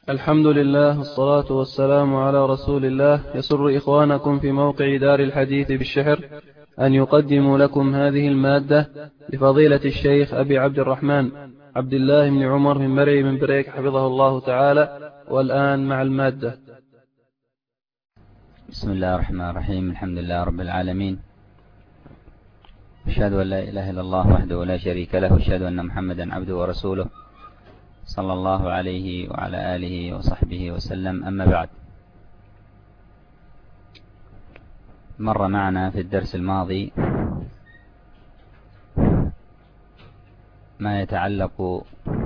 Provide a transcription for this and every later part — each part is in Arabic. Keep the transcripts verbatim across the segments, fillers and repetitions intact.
الحمد لله والصلاة والسلام على رسول الله. يسر إخوانكم في موقع دار الحديث بالشحر أن يقدموا لكم هذه المادة لفضيلة الشيخ أبي عبد الرحمن عبد الله بن عمر من مرعي من بريك حفظه الله تعالى. والآن مع المادة. بسم الله الرحمن الرحيم. الحمد لله رب العالمين، أشهد أن لا إله إلا الله وحده لا شريك له، أشهد أن محمدا عبده ورسوله صلى الله عليه وعلى آله وصحبه وسلم. أما بعد، مر معنا في الدرس الماضي ما يتعلق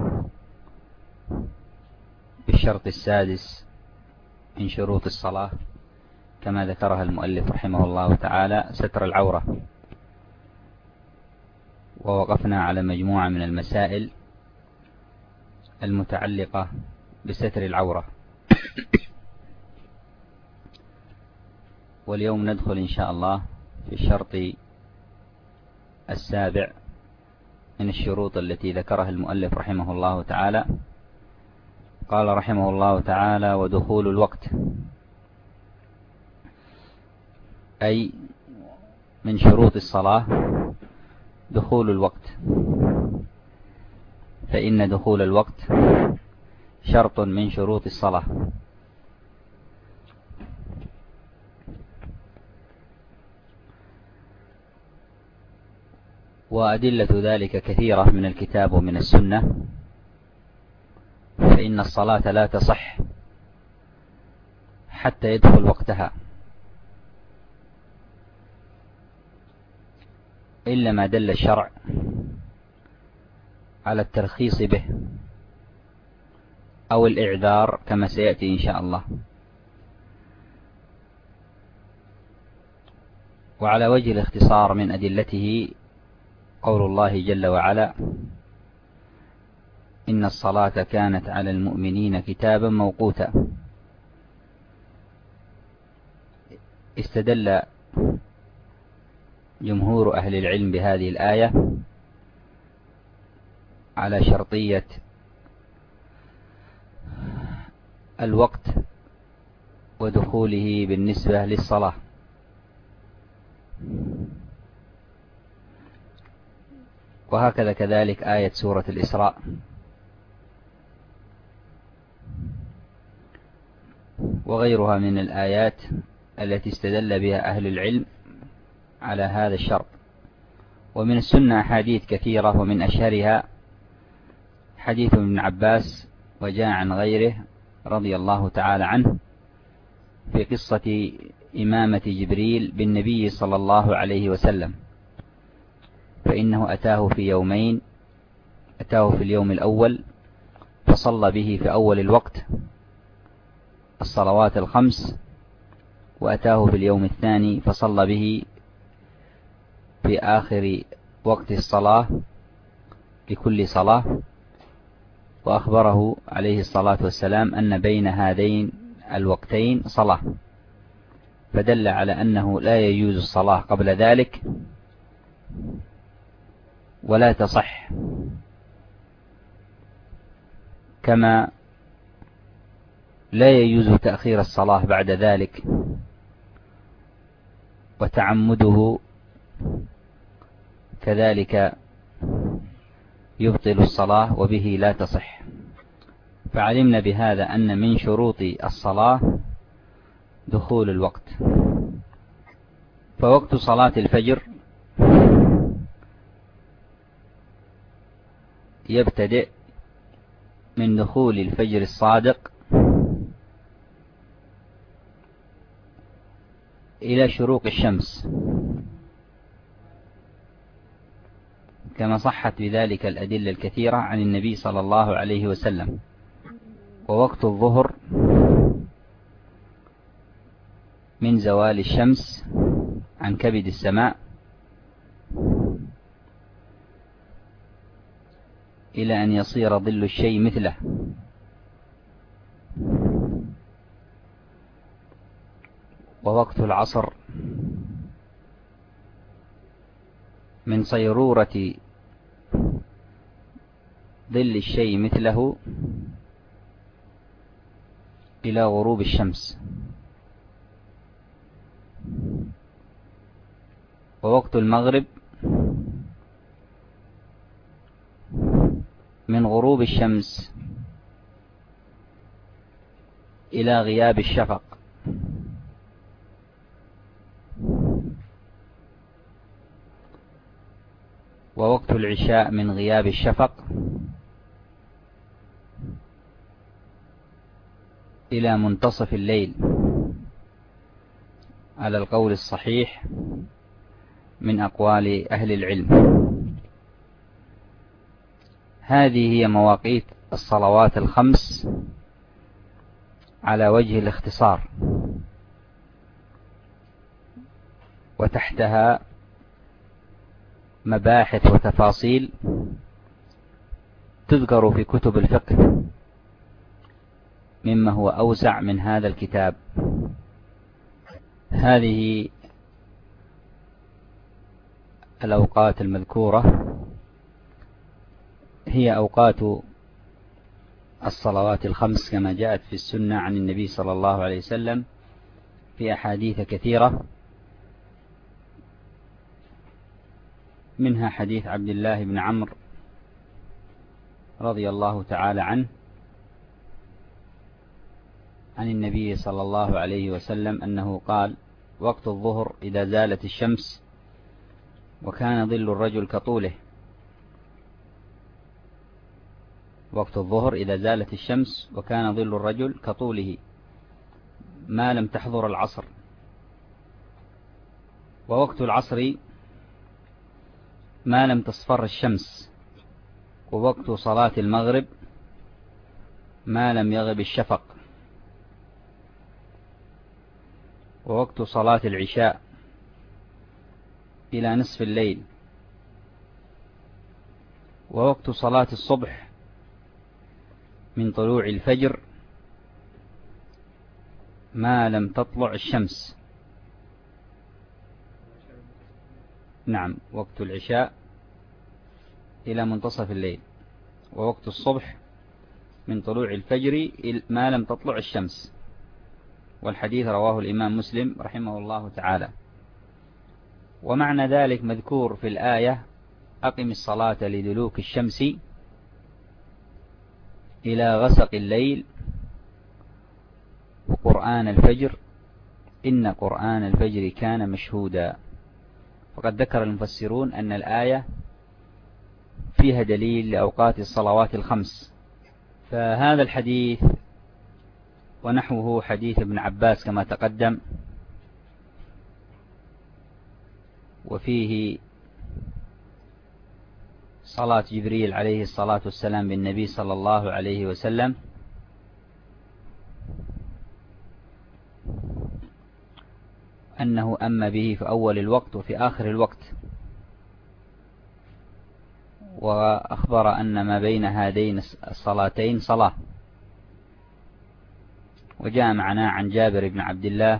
بالشرط السادس من شروط الصلاة كما ذكرها المؤلف رحمه الله تعالى، ستر العورة، ووقفنا على مجموعة من المسائل المتعلقة بستر العورة. واليوم ندخل إن شاء الله في الشرط السابع من الشروط التي ذكرها المؤلف رحمه الله تعالى. قال رحمه الله تعالى: ودخول الوقت، أي من شروط الصلاة دخول الوقت، فإن دخول الوقت شرط من شروط الصلاة. وأدلة ذلك كثيرة من الكتاب ومن السنة، فإن الصلاة لا تصح حتى يدخل وقتها إلا ما دل الشرع على الترخيص به أو الإعذار كما سيأتي إن شاء الله. وعلى وجه الاختصار من أدلته قول الله جل وعلا: إن الصلاة كانت على المؤمنين كتابا موقوتا. استدل جمهور أهل العلم بهذه الآية على شرطية الوقت ودخوله بالنسبة للصلاة. وهكذا كذلك آية سورة الإسراء، وغيرها من الآيات التي استدل بها أهل العلم على هذا الشرط. ومن السنة أحاديث كثيرة، ومن أشهرها حديث ابن عباس وجاء عن غيره رضي الله تعالى عنه في قصة إمامة جبريل بالنبي صلى الله عليه وسلم، فإنه أتاه في يومين، أتاه في اليوم الأول فصلى به في أول الوقت الصلوات الخمس، وأتاه في اليوم الثاني فصلى به في آخر وقت الصلاة لكل صلاة، وأخبره عليه الصلاة والسلام أن بين هذين الوقتين صلاة، فدل على أنه لا يجوز الصلاة قبل ذلك ولا تصح، كما لا يجوز تأخير الصلاة بعد ذلك، وتعمده كذلك يبطل الصلاة وبه لا تصح. فعلمنا بهذا أن من شروط الصلاة دخول الوقت. فوقت صلاة الفجر يبتدئ من دخول الفجر الصادق إلى شروق الشمس، كما صحت بذلك الأدلة الكثيرة عن النبي صلى الله عليه وسلم. ووقت الظهر من زوال الشمس عن كبد السماء إلى أن يصير ظل الشيء مثله. ووقت العصر من صيرورة ظل الشيء مثله إلى غروب الشمس. ووقت المغرب من غروب الشمس إلى غياب الشفق. ووقت العشاء من غياب الشفق إلى منتصف الليل على القول الصحيح من أقوال أهل العلم. هذه هي مواقيت الصلوات الخمس على وجه الاختصار، وتحتها مباحث وتفاصيل تذكر في كتب الفقه مما هو أوسع من هذا الكتاب. هذه الأوقات المذكورة هي أوقات الصلوات الخمس كما جاءت في السنة عن النبي صلى الله عليه وسلم في أحاديث كثيرة، منها حديث عبد الله بن عمرو رضي الله تعالى عنه عن النبي صلى الله عليه وسلم أنه قال: وقت الظهر إذا زالت الشمس وكان ظل الرجل كطوله. وقت الظهر إذا زالت الشمس وكان ظل الرجل كطوله ما لم تحضر العصر. ووقت العصر ما لم تصفر الشمس. ووقت صلاة المغرب ما لم يغب الشفق. ووقت صلاة العشاء إلى نصف الليل. ووقت صلاة الصبح من طلوع الفجر ما لم تطلع الشمس. نعم، وقت العشاء إلى منتصف الليل. ووقت الصبح من طلوع الفجر ما لم تطلع الشمس. والحديث رواه الإمام مسلم رحمه الله تعالى. ومعنى ذلك مذكور في الآية: أقم الصلاة لدلوك الشمس إلى غسق الليل وقرآن الفجر إن قرآن الفجر كان مشهودا. فقد ذكر المفسرون أن الآية فيها دليل لأوقات الصلوات الخمس. فهذا الحديث ونحوه حديث ابن عباس كما تقدم، وفيه صلاة جبريل عليه الصلاة والسلام بالنبي صلى الله عليه وسلم، أنه أما به في أول الوقت وفي آخر الوقت. وأخبر أن ما بين هذين الصلاتين صلاة. وجاء معنا عن جابر بن عبد الله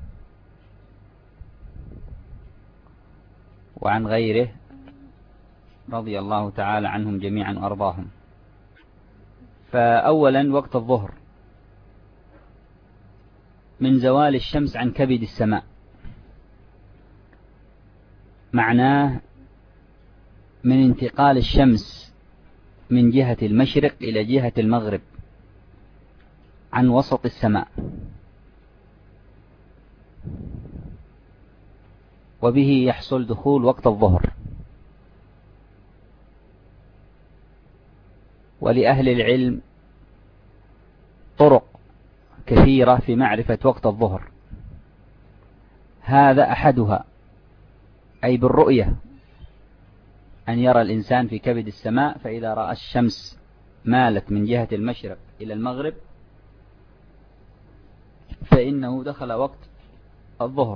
وعن غيره رضي الله تعالى عنهم جميعا وأرضاهم. فأولا وقت الظهر من زوال الشمس عن كبد السماء، معناه من انتقال الشمس من جهة المشرق إلى جهة المغرب عن وسط السماء، وبه يحصل دخول وقت الظهر. ولأهل العلم طرق كثيرة في معرفة وقت الظهر، هذا أحدها أي بالرؤية، أن يرى الإنسان في كبد السماء، فإذا رأى الشمس مالت من جهة المشرق إلى المغرب فإنه دخل وقت الظهر.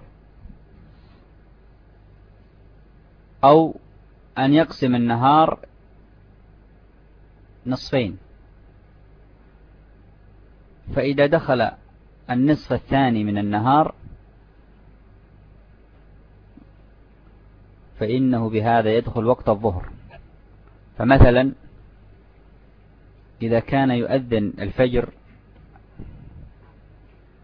أو أن يقسم النهار نصفين، فإذا دخل النصف الثاني من النهار فإنه بهذا يدخل وقت الظهر. فمثلا إذا كان يؤذن الفجر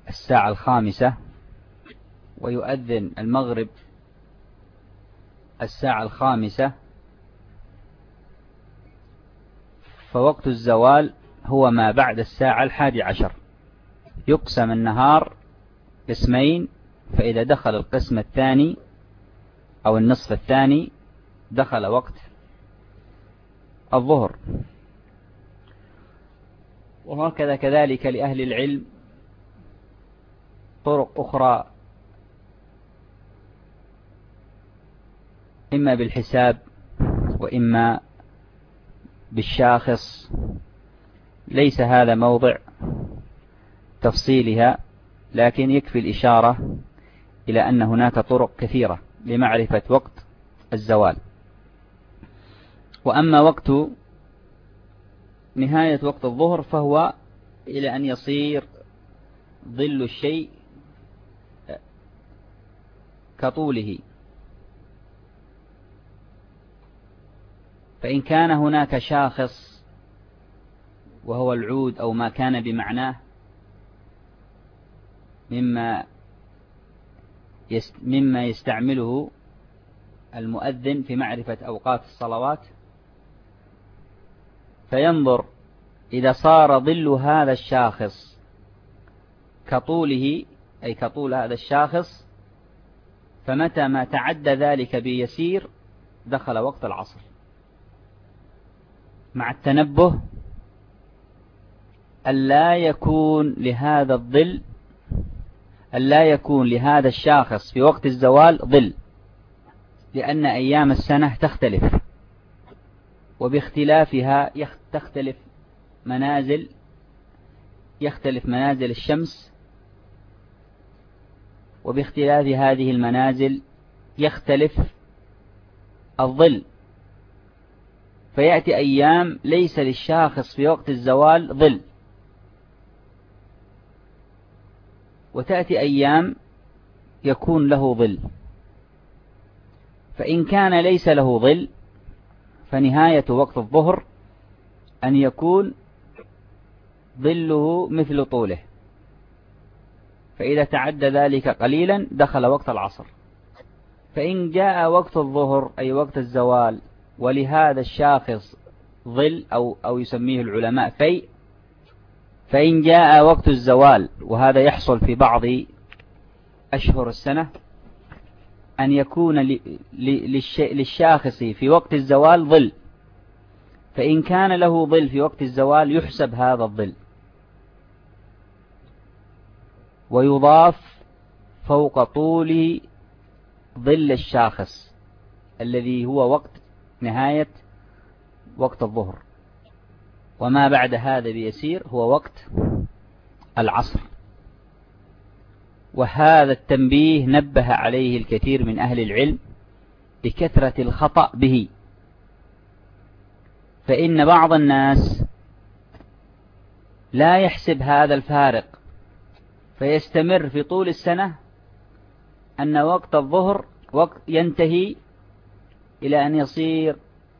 الساعة الخامسة ويؤذن المغرب الساعة الخامسة، فوقت الزوال هو ما بعد الساعة الحادي عشر. يقسم النهار قسمين، فإذا دخل القسم الثاني أو النصف الثاني دخل وقت الظهر. وهكذا كذلك لأهل العلم طرق أخرى، إما بالحساب وإما بالشاخص، ليس هذا موضع تفصيلها، لكن يكفي الإشارة إلى أن هناك طرق كثيرة لمعرفة وقت الزوال. وأما وقت نهاية وقت الظهر فهو إلى أن يصير ظل الشيء كطوله، فإن كان هناك شاخص وهو العود أو ما كان بمعناه مما مما يستعمله المؤذن في معرفة أوقات الصلوات، فينظر إذا صار ظل هذا الشاخص كطوله أي كطول هذا الشاخص، فمتى ما تعدى ذلك بيسير دخل وقت العصر، مع التنبه ألا يكون لهذا الظل ألا يكون لهذا الشاخص في وقت الزوال ظل، لأن أيام السنة تختلف، وباختلافها تختلف منازل يختلف منازل الشمس، وباختلاف هذه المنازل يختلف الظل، فيأتي أيام ليس للشاخص في وقت الزوال ظل، وتأتي أيام يكون له ظل. فإن كان ليس له ظل فنهاية وقت الظهر أن يكون ظله مثل طوله، فإذا تعدى ذلك قليلا دخل وقت العصر. فإن جاء وقت الظهر أي وقت الزوال ولهذا الشاخص ظل أو, أو يسميه العلماء فيء، فإن جاء وقت الزوال، وهذا يحصل في بعض أشهر السنة، أن يكون للشاخص في وقت الزوال ظل، فإن كان له ظل في وقت الزوال يحسب هذا الظل ويضاف فوق طول ظل الشاخص الذي هو وقت نهاية وقت الظهر، وما بعد هذا بيسير هو وقت العصر. وهذا التنبيه نبه عليه الكثير من أهل العلم لكثرة الخطأ به، فإن بعض الناس لا يحسب هذا الفارق، فيستمر في طول السنة أن وقت الظهر وقت ينتهي إلى أن يصير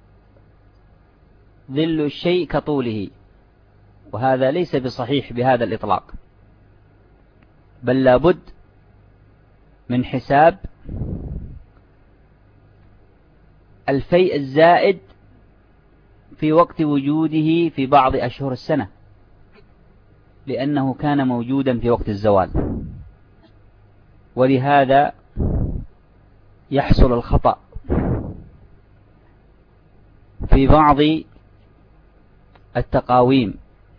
ظل الشيء كطوله، وهذا ليس بصحيح بهذا الإطلاق، بل لابد من حساب الفيء الزائد في وقت وجوده في بعض أشهر السنة، لأنه كان موجودا في وقت الزوال، ولهذا يحصل الخطأ في بعض التقاويم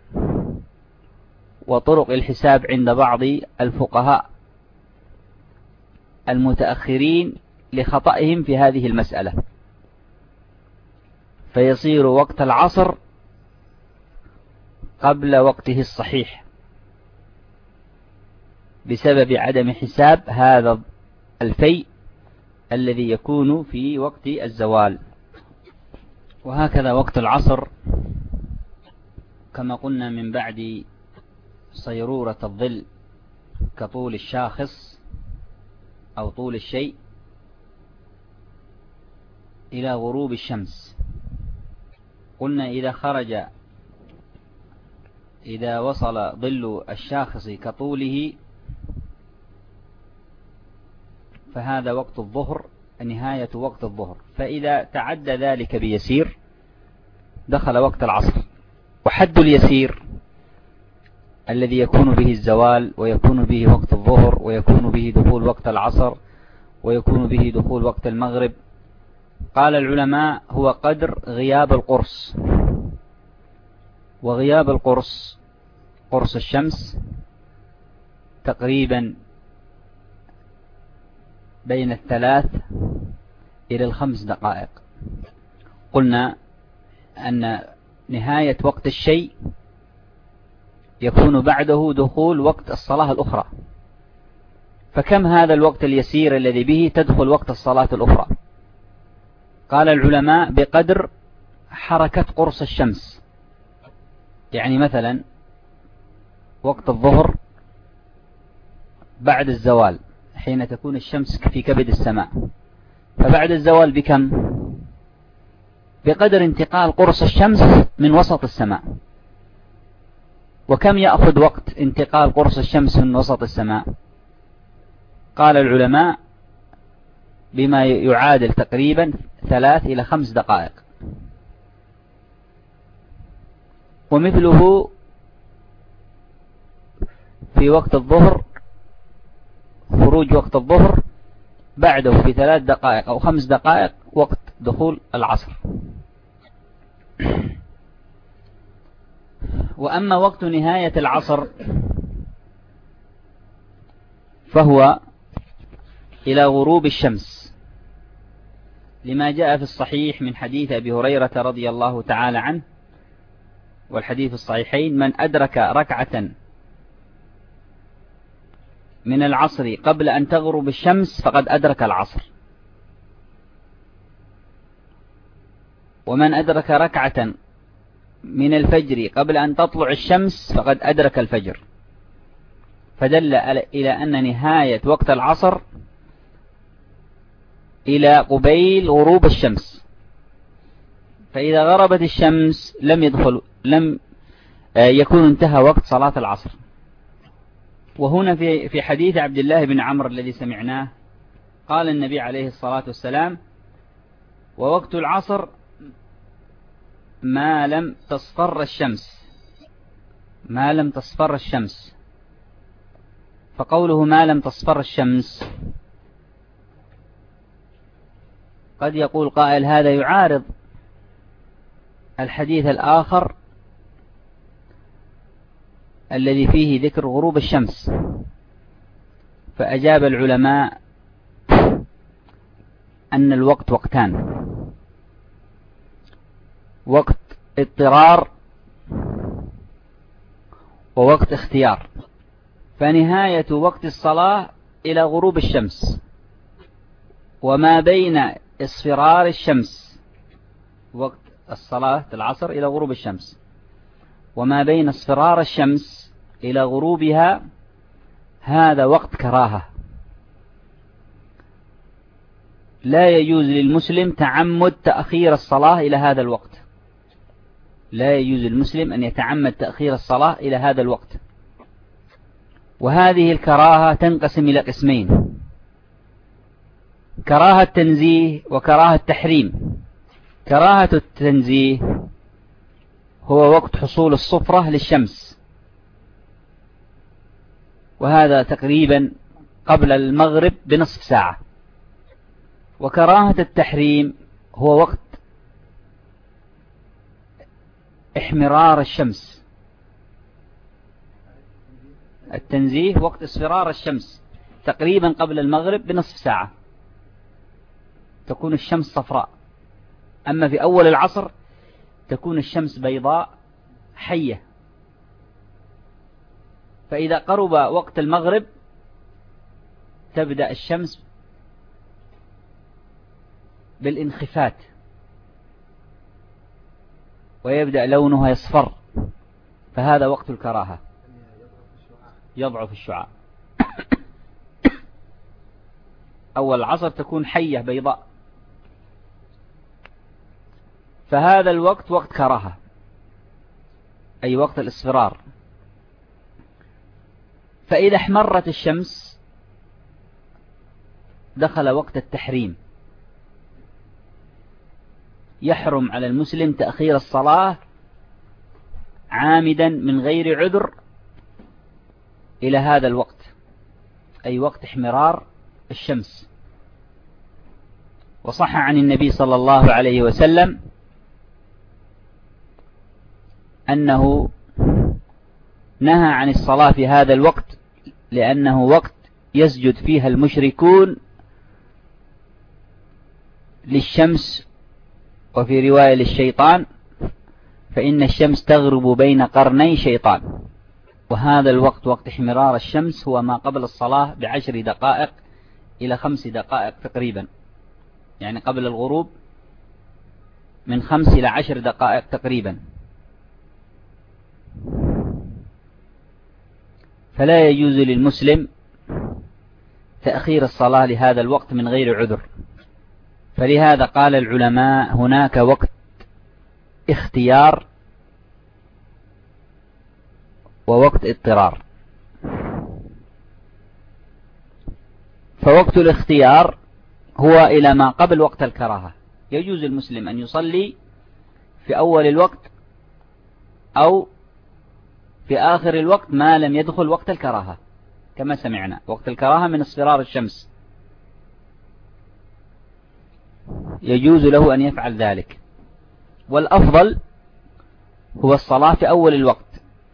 وطرق الحساب عند بعض الفقهاء المتأخرين لخطئهم في هذه المسألة، فيصير وقت العصر قبل وقته الصحيح بسبب عدم حساب هذا الفيء الذي يكون في وقت الزوال. وهكذا وقت العصر كما قلنا من بعد صيرورة الظل كطول الشاخص أو طول الشيء إلى غروب الشمس. قلنا إذا خرج إذا وصل ظل الشاخص كطوله فهذا وقت الظهر، نهاية وقت الظهر. فإذا تعدى ذلك بيسير دخل وقت العصر. وحد اليسير الذي يكون به الزوال ويكون به وقت الظهر ويكون به دخول وقت العصر ويكون به دخول وقت المغرب، قال العلماء هو قدر غياب القرص. وغياب القرص، قرص الشمس، تقريبا بين الثلاث إلى الخمس دقائق. قلنا أن نهاية وقت الشيء يكون بعده دخول وقت الصلاة الأخرى. فكم هذا الوقت اليسير الذي به تدخل وقت الصلاة الأخرى؟ قال العلماء بقدر حركة قرص الشمس. يعني مثلا وقت الظهر بعد الزوال حين تكون الشمس في كبد السماء، فبعد الزوال بكم؟ بقدر انتقال قرص الشمس من وسط السماء. وكم يأخذ وقت انتقال قرص الشمس من وسط السماء؟ قال العلماء بما يعادل تقريبا ثلاث إلى خمس دقائق. ومثله في وقت الظهر، خروج وقت الظهر بعده في ثلاث دقائق أو خمس دقائق وقت دخول العصر. وأما وقت نهاية العصر فهو إلى غروب الشمس، لما جاء في الصحيح من حديث أبي هريرة رضي الله تعالى عنه، والحديث الصحيحين: من أدرك ركعة من العصر قبل أن تغرب الشمس فقد أدرك العصر، ومن أدرك ركعة من الفجر قبل أن تطلع الشمس فقد أدرك الفجر. فدل إلى أن نهاية وقت العصر إلى قبيل غروب الشمس، فإذا غربت الشمس لم يدخل لم يكون انتهى وقت صلاة العصر. وهنا في في حديث عبد الله بن عمرو الذي سمعناه قال النبي عليه الصلاة والسلام: ووقت العصر ما لم تصفر الشمس، ما لم تصفر الشمس. فقوله ما لم تصفر الشمس قد يقول قائل هذا يعارض الحديث الآخر الذي فيه ذكر غروب الشمس. فأجاب العلماء أن الوقت وقتان: وقت اضطرار ووقت اختيار. فنهاية وقت الصلاة إلى غروب الشمس، وما بين اصفرار الشمس، وقت الصلاة العصر إلى غروب الشمس، وما بين اصفرار الشمس إلى غروبها هذا وقت كراهة. لا يجوز للمسلم تعمد تأخير الصلاة إلى هذا الوقت، لا يجوز للمسلم أن يتعمد تأخير الصلاة إلى هذا الوقت. وهذه الكراهة تنقسم إلى قسمين: كراهة تنزيه وكراهة تحريم. كراهة التنزيه هو وقت حصول الصفرة للشمس، وهذا تقريبا قبل المغرب بنصف ساعة. وكراهة التحريم هو وقت احمرار الشمس. التنزيه وقت اصفرار الشمس تقريبا قبل المغرب بنصف ساعة تكون الشمس صفراء. أما في أول العصر تكون الشمس بيضاء حية. فإذا قرب وقت المغرب تبدأ الشمس بالانخفاض ويبدأ لونها يصفر، فهذا وقت الكراهة، يضعف الشعاع. أول العصر تكون حية بيضاء، فهذا الوقت وقت كراهة، أي وقت الاصفرار. فإذا احمرت الشمس دخل وقت التحريم، يحرم على المسلم تأخير الصلاة عامدا من غير عذر إلى هذا الوقت، أي وقت احمرار الشمس. وصح عن النبي صلى الله عليه وسلم أنه نهى عن الصلاة في هذا الوقت لأنه وقت يسجد فيها المشركون للشمس، وفي رواية للشيطان، فإن الشمس تغرب بين قرني شيطان. وهذا الوقت وقت احمرار الشمس هو ما قبل الصلاة بعشر دقائق إلى خمس دقائق تقريبا، يعني قبل الغروب من خمس إلى عشر دقائق تقريبا. فلا يجوز للمسلم تأخير الصلاة لهذا الوقت من غير عذر. فلهذا قال العلماء هناك وقت اختيار ووقت اضطرار. فوقت الاختيار هو إلى ما قبل وقت الكراهة، يجوز المسلم أن يصلي في أول الوقت أو في آخر الوقت ما لم يدخل وقت الكراهة، كما سمعنا وقت الكراهة من اصفرار الشمس يجوز له أن يفعل ذلك. والأفضل هو الصلاة في أول الوقت.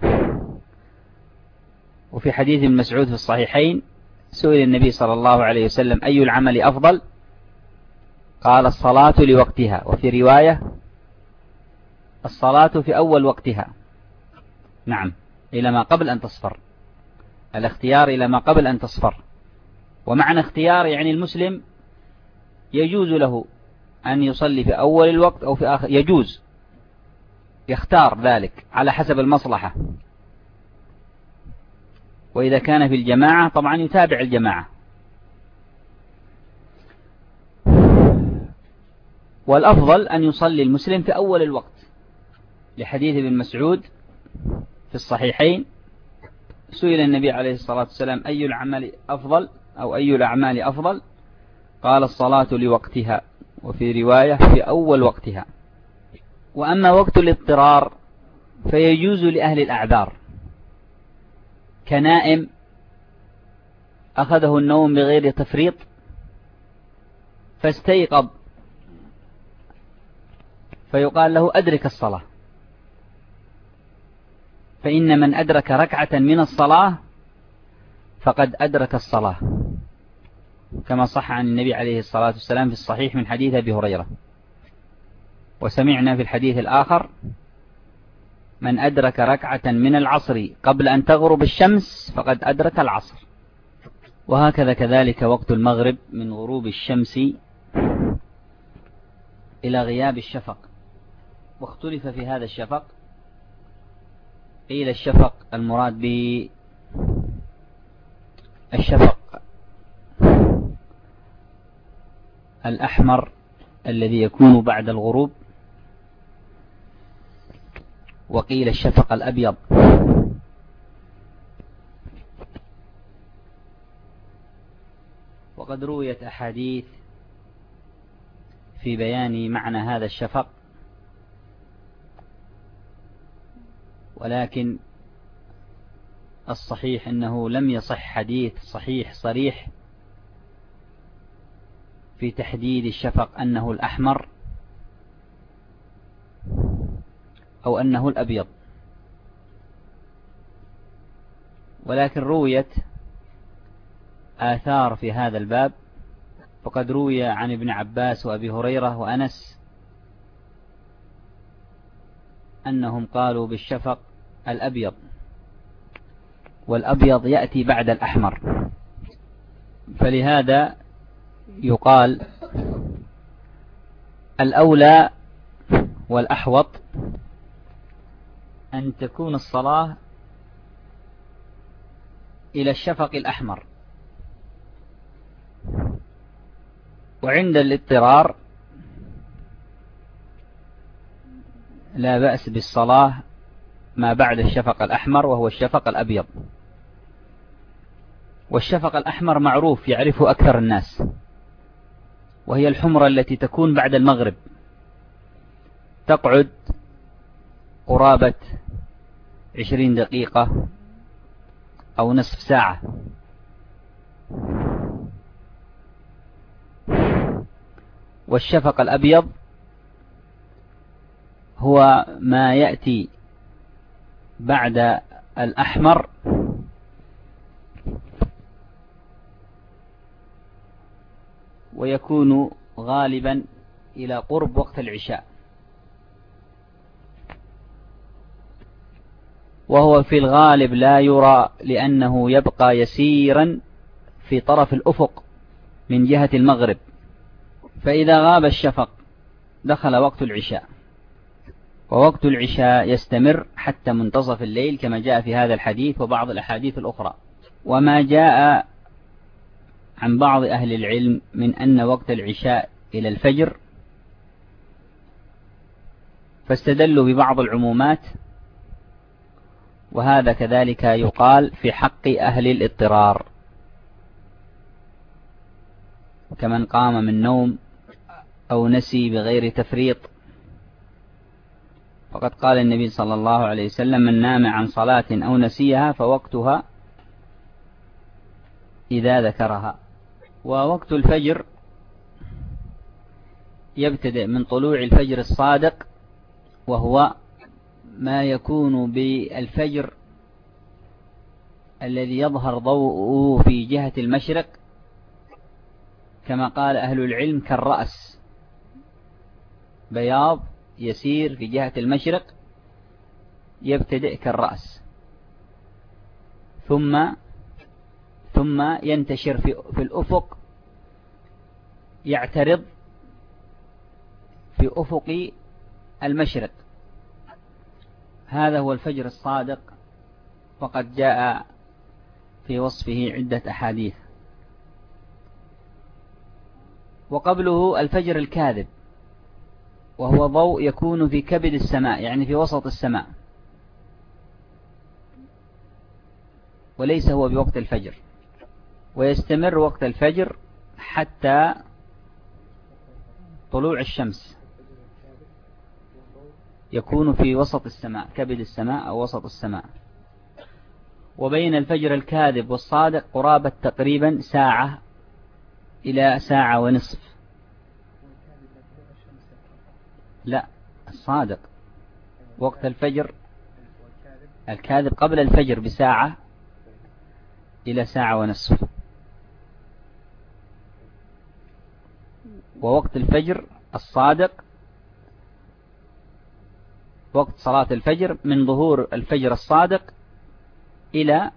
وفي حديث ابن مسعود في الصحيحين سئل النبي صلى الله عليه وسلم أي العمل أفضل؟ قال الصلاة لوقتها، وفي رواية الصلاة في أول وقتها. نعم، إلى ما قبل أن تصفر، الاختيار إلى ما قبل أن تصفر. ومعنى اختيار يعني المسلم يجوز له أن يصلي في أول الوقت أو في آخر، يجوز يختار ذلك على حسب المصلحة. وإذا كان في الجماعة طبعا يتابع الجماعة. والأفضل أن يصلي المسلم في أول الوقت، لحديث ابن مسعود في الصحيحين سئل النبي عليه الصلاة والسلام أي العمل أفضل أو أي الأعمال أفضل؟ قال الصلاة لوقتها، وفي رواية في أول وقتها. وأما وقت الاضطرار فيجوز لأهل الأعذار، كنائم أخذه النوم بغير تفريط فاستيقظ، فيقال له أدرك الصلاة، فإن من أدرك ركعة من الصلاة فقد أدرك الصلاة، كما صح عن النبي عليه الصلاة والسلام في الصحيح من حديث أبي هريرة. وسمعنا في الحديث الآخر من أدرك ركعة من العصر قبل أن تغرب الشمس فقد أدرك العصر. وهكذا كذلك وقت المغرب من غروب الشمس إلى غياب الشفق. واختلف في هذا الشفق، قيل الشفق المراد به الشفق الأحمر الذي يكون بعد الغروب، وقيل الشفق الأبيض. وقد رويت أحاديث في بيان معنى هذا الشفق، ولكن الصحيح أنه لم يصح حديث صحيح صريح في تحديد الشفق أنه الأحمر أو أنه الأبيض. ولكن رويت آثار في هذا الباب، فقد روي عن ابن عباس وأبي هريرة وأنس أنهم قالوا بالشفق الأبيض، والأبيض يأتي بعد الأحمر. فلهذا يقال الأولى والأحوط أن تكون الصلاة إلى الشفق الأحمر. وعند الاضطرار لا بأس بالصلاة ما بعد الشفق الأحمر وهو الشفق الأبيض. والشفق الأحمر معروف يعرفه أكثر الناس، وهي الحمرة التي تكون بعد المغرب، تقعد قرابة عشرين دقيقة أو نصف ساعة. والشفق الأبيض هو ما يأتي بعد الأحمر ويكون غالبا إلى قرب وقت العشاء، وهو في الغالب لا يرى لأنه يبقى يسيرا في طرف الأفق من جهة المغرب. فإذا غاب الشفق دخل وقت العشاء، ووقت العشاء يستمر حتى منتصف الليل كما جاء في هذا الحديث وبعض الأحاديث الأخرى. وما جاء عن بعض أهل العلم من أن وقت العشاء إلى الفجر فاستدلوا ببعض العمومات، وهذا كذلك يقال في حق أهل الاضطرار كمن قام من نوم أو نسي بغير تفريط، فقد قال النبي صلى الله عليه وسلم: من نام عن صلاة أو نسيها فوقتها إذا ذكرها. ووقت الفجر يبتدئ من طلوع الفجر الصادق، وهو ما يكون بالفجر الذي يظهر ضوءه في جهة المشرق، كما قال أهل العلم كالرأس، بياض يسير في جهة المشرق يبتدئ كالرأس، ثم ثم ينتشر في, في الأفق، يعترض في أفق المشرق. هذا هو الفجر الصادق، وقد جاء في وصفه عدة أحاديث. وقبله الفجر الكاذب، وهو ضوء يكون في كبد السماء، يعني في وسط السماء، وليس هو بوقت الفجر، ويستمر وقت الفجر حتى طلوع الشمس، يكون في وسط السماء، كبد السماء أو وسط السماء. وبين الفجر الكاذب والصادق قرابة تقريبا ساعة إلى ساعة ونصف. لا، الصادق وقت الفجر، الكاذب قبل الفجر بساعة إلى ساعة ونصف، ووقت الفجر الصادق وقت صلاة الفجر من ظهور الفجر الصادق إلى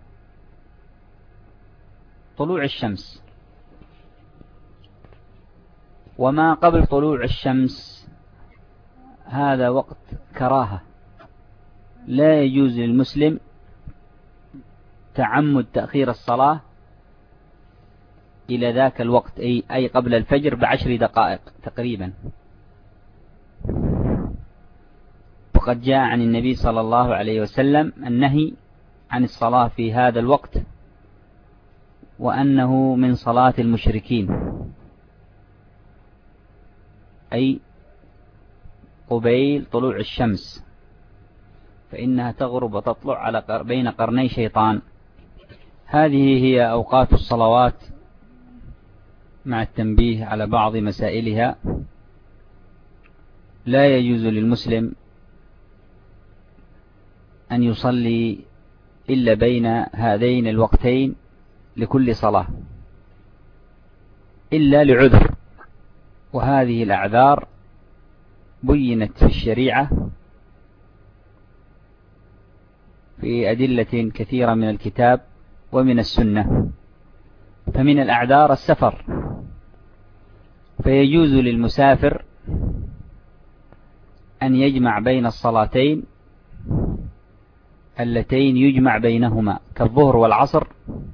طلوع الشمس. وما قبل طلوع الشمس هذا وقت كراهة، لا يجوز للمسلم تعمد تأخير الصلاة إلى ذاك الوقت، أي, أي قبل الفجر بعشر دقائق تقريبا. وقد جاء عن النبي صلى الله عليه وسلم النهي عن الصلاة في هذا الوقت، وأنه من صلاة المشركين، أي قبيل طلوع الشمس، فإنها تغرب وتطلع على بين قرني شيطان. هذه هي أوقات الصلوات مع التنبيه على بعض مسائلها. لا يجوز للمسلم أن يصلي إلا بين هذين الوقتين لكل صلاة إلا لعذر، وهذه الأعذار بينت في الشريعة في أدلة كثيرة من الكتاب ومن السنة. فمن الأعذار السفر، فيجوز للمسافر أن يجمع بين الصلاتين اللتين يجمع بينهما كالظهر والعصر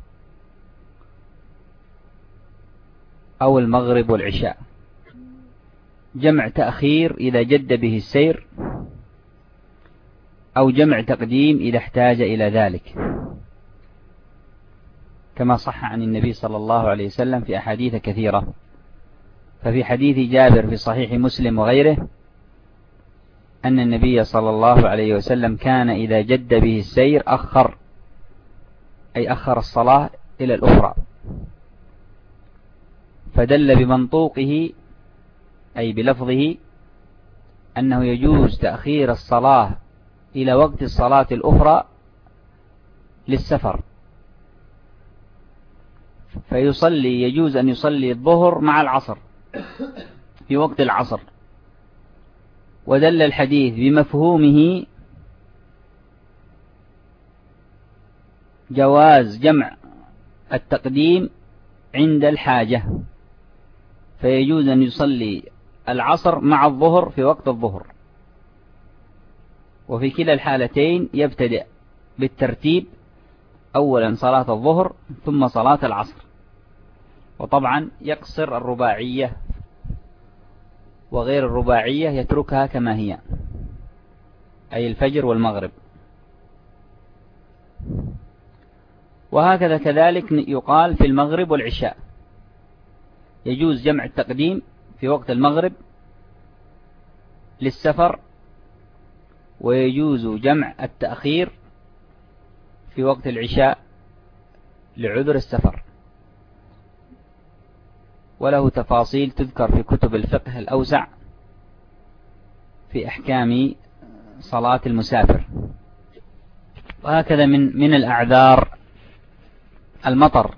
أو المغرب والعشاء، جمع تأخير إذا جد به السير، أو جمع تقديم إذا احتاج إلى ذلك، كما صح عن النبي صلى الله عليه وسلم في أحاديث كثيرة. ففي حديث جابر في صحيح مسلم وغيره أن النبي صلى الله عليه وسلم كان إذا جد به السير أخر، أي أخر الصلاة إلى الأخرى، فدل بمنطوقه أي بلفظه أنه يجوز تأخير الصلاة إلى وقت الصلاة الأخرى للسفر، فيصلي يجوز أن يصلي الظهر مع العصر في وقت العصر، ودل الحديث بمفهومه جواز جمع التقديم عند الحاجة، فيجوز أن يصلي العصر مع الظهر في وقت الظهر، وفي كلا الحالتين يبتدئ بالترتيب، أولا صلاة الظهر ثم صلاة العصر، وطبعا يقصر الرباعية وغير الرباعية يتركها كما هي، أي الفجر والمغرب. وهكذا كذلك يقال في المغرب والعشاء، يجوز جمع التقديم في وقت المغرب للسفر، ويجوز جمع التأخير في وقت العشاء لعذر السفر، وله تفاصيل تذكر في كتب الفقه الأوسع في أحكام صلاة المسافر. وهكذا من من الأعذار المطر،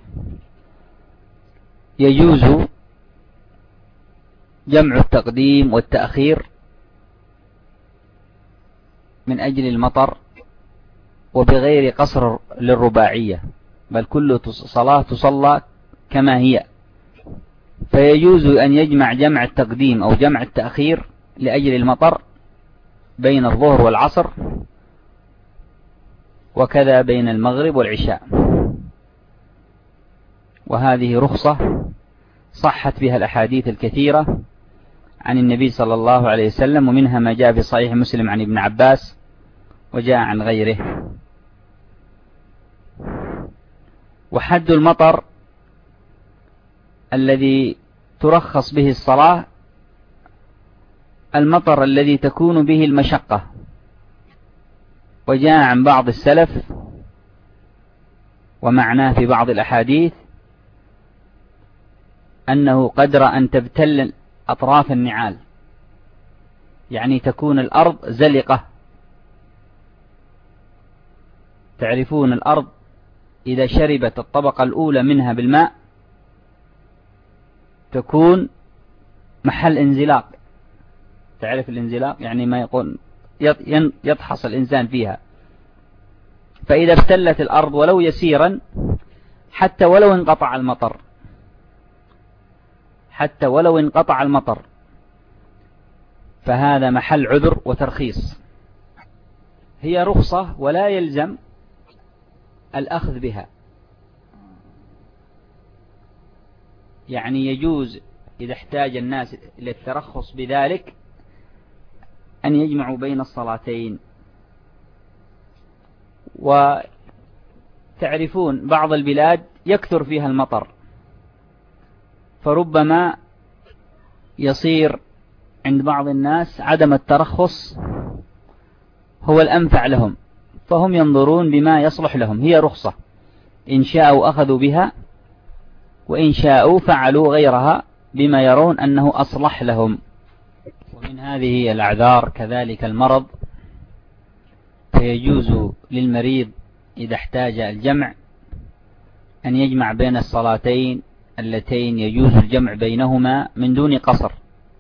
يجوز جمع التقديم والتأخير من أجل المطر وبغير قصر للرباعية، بل كل صلاة تصلى كما هي، فيجوز أن يجمع جمع التقديم أو جمع التأخير لأجل المطر بين الظهر والعصر، وكذا بين المغرب والعشاء، وهذه رخصة صحت بها الأحاديث الكثيرة عن النبي صلى الله عليه وسلم، ومنها ما جاء في صحيح مسلم عن ابن عباس وجاء عن غيره. وحد المطر الذي ترخص به الصلاة المطر الذي تكون به المشقة، وجاء عن بعض السلف ومعناه في بعض الأحاديث أنه قدر أن تبتل أطراف النعال، يعني تكون الأرض زلقة. تعرفون الأرض إذا شربت الطبقة الأولى منها بالماء تكون محل انزلاق، تعرف الانزلاق يعني ما يقول يطحص الإنسان فيها، فإذا ابتلت الأرض ولو يسيرا حتى ولو انقطع المطر حتى ولو انقطع المطر فهذا محل عذر وترخيص، هي رخصة ولا يلزم الأخذ بها، يعني يجوز إذا احتاج الناس إلى الترخص بذلك أن يجمعوا بين الصلاتين. وتعرفون بعض البلاد يكثر فيها المطر، فربما يصير عند بعض الناس عدم الترخص هو الأنفع لهم، فهم ينظرون بما يصلح لهم، هي رخصة إن شاءوا أخذوا بها وإن شاءوا فعلوا غيرها بما يرون أنه أصلح لهم. ومن هذه الأعذار كذلك المرض، فيجوز للمريض إذا احتاج الجمع أن يجمع بين الصلاتين اللتين يجوز الجمع بينهما من دون قصر،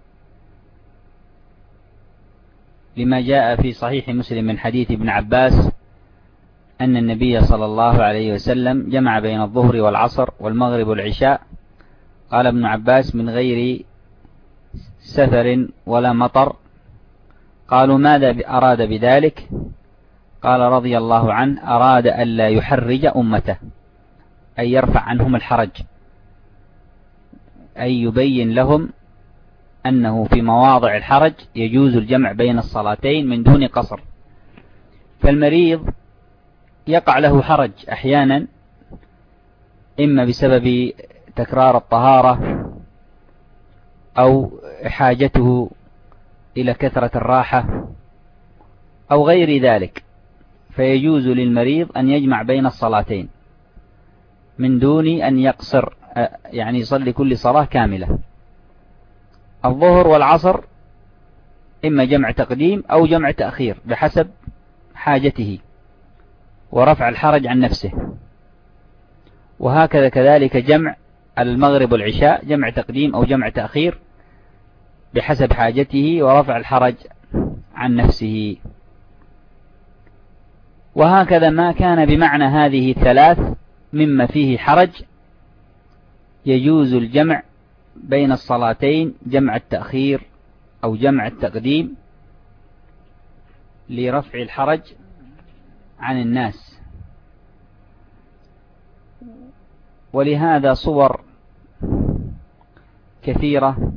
لما جاء في صحيح مسلم من حديث ابن عباس أن النبي صلى الله عليه وسلم جمع بين الظهر والعصر والمغرب والعشاء، قال ابن عباس من غير سفر ولا مطر. قالوا ماذا أراد بذلك؟ قال رضي الله عنه أراد ألا يحرج أمته، أي يرفع عنهم الحرج، أي يبين لهم أنه في مواضع الحرج يجوز الجمع بين الصلاتين من دون قصر. فالمريض يقع له حرج أحيانا، إما بسبب تكرار الطهارة أو حاجته إلى كثرة الراحة أو غير ذلك، فيجوز للمريض أن يجمع بين الصلاتين من دون أن يقصر، يعني يصلي كل صلاة كاملة. الظهر والعصر إما جمع تقديم أو جمع تأخير بحسب حاجته ورفع الحرج عن نفسه. وهكذا كذلك جمع المغرب والعشاء جمع تقديم أو جمع تأخير بحسب حاجته ورفع الحرج عن نفسه. وهكذا ما كان بمعنى هذه الثلاث مما فيه حرج يجوز الجمع بين الصلاتين، جمع التأخير أو جمع التقديم لرفع الحرج عن الناس. ولهذا صور كثيرة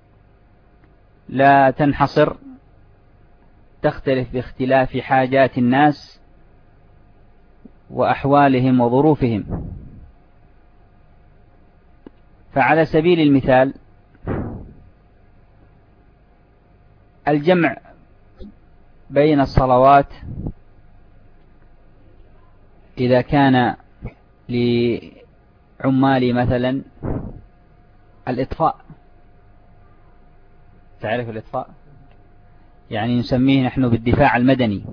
لا تنحصر، تختلف باختلاف حاجات الناس وأحوالهم وظروفهم. فعلى سبيل المثال الجمع بين الصلوات إذا كان لعمال مثلا الإطفاء، تعرف الإطفاء يعني نسميه نحن بالدفاع المدني.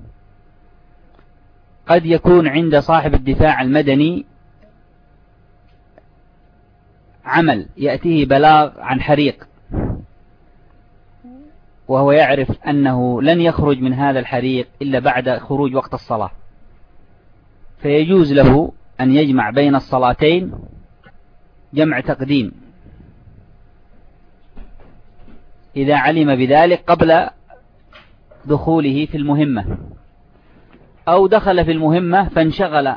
قد يكون عند صاحب الدفاع المدني عمل يأتيه بلاغ عن حريق، وهو يعرف أنه لن يخرج من هذا الحريق إلا بعد خروج وقت الصلاة، فيجوز له أن يجمع بين الصلاتين جمع تقديم إذا علم بذلك قبل دخوله في المهمة، أو دخل في المهمة فانشغل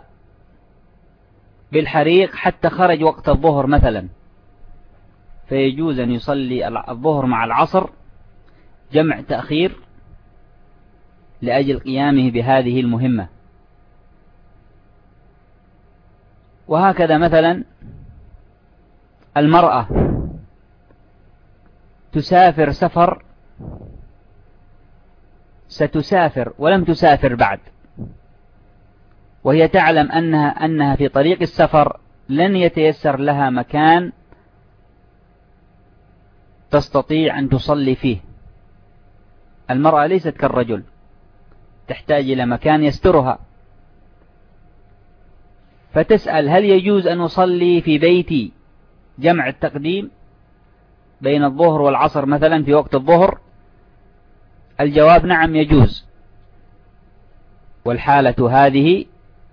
بالحريق حتى خرج وقت الظهر مثلا، فيجوز أن يصلي الظهر مع العصر جمع تأخير لأجل قيامه بهذه المهمة. وهكذا مثلا المرأة تسافر سفر، ستسافر ولم تسافر بعد، وهي تعلم أنها, أنها في طريق السفر لن يتيسر لها مكان تستطيع أن تصلي فيه. المرأة ليست كالرجل، تحتاج إلى مكان يسترها، فتسأل هل يجوز أن أصلي في بيتي جمع التقديم بين الظهر والعصر مثلا في وقت الظهر؟ الجواب نعم يجوز، والحالة هذه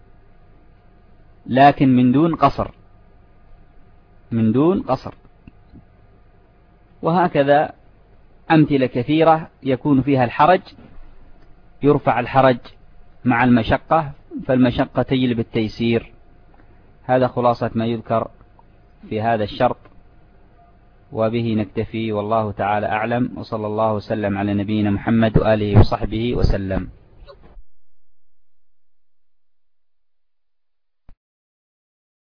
لكن من دون قصر، من دون قصر. وهكذا أمثلة كثيرة يكون فيها الحرج، يرفع الحرج مع المشقة، فالمشقة تجلب التيسير. هذا خلاصة ما يذكر في هذا الشرط، وبه نكتفي، والله تعالى أعلم، وصلى الله وسلم على نبينا محمد وآله وصحبه وسلم.